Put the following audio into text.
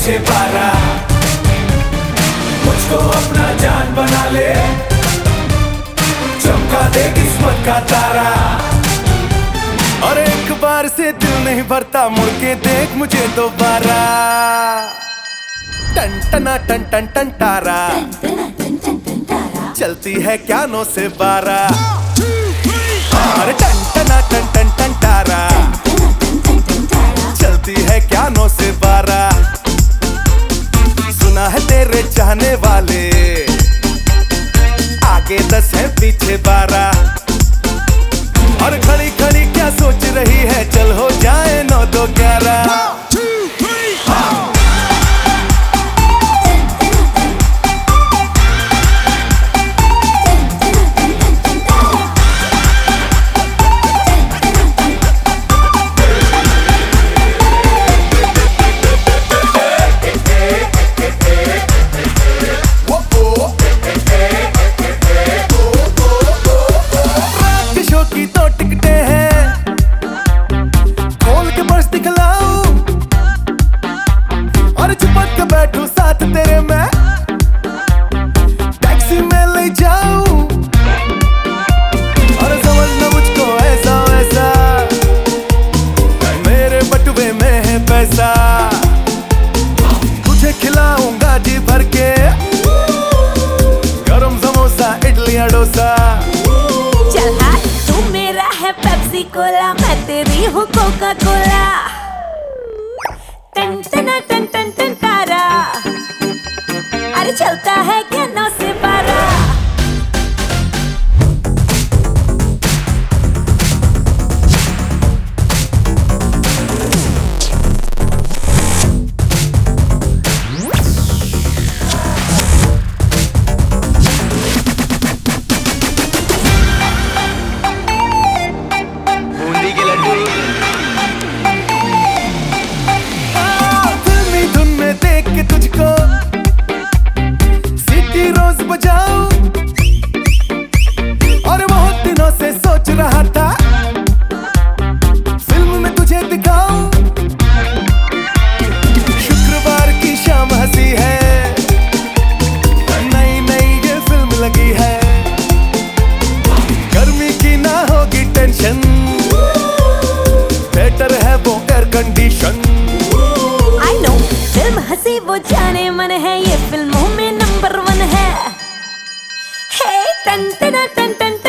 पीछे बारा, मुझको अपना जान बना ले, चमका दे किस्मत का तारा। और एक बार से दिल नहीं भरता, मुड़ के देख मुझे दोबारा। टन टना टन टन टन तारा, चलती है क्या 9 से 12। अरे टन टना टन टन टन तारा, चलती है क्या 9 से 12। सुना है तेरे चाहने वाले, आगे 10 है पीछे 12। और खड़ी खड़ी क्या सोच रही है, चल हो जाए 9 2 11। बैठूं साथ तेरे मैं, टैक्सी में ले जाऊं, और समझना मुझको ऐसा वैसा, मेरे बटुए में है पैसा। तुझे खिलाऊंगा जी भर के, गरम समोसा इडली डोसा। चल हाँ, तू मेरा है पेप्सी कोला, मैं तेरी हूँ कोका कोला। टन टना टन टन टन तारा, अरे चलता है क्या 9 से 12। बूंदी के लड्डू फिल्मी धुन में देख के तुझको सीटी रोज बजाऊं, और बहुत दिनों से सोच रहा था फिल्म में तुझे दिखाऊं। शुक्रवार की शाम हंसी है, नई नई ये फिल्म लगी है, गर्मी की ना होगी टेंशन, थिएटर है वो air condition. I know film हंसी वो जाने मन है, ये फिल्मों में नंबर 1 है। हे टन टना टन टन टन।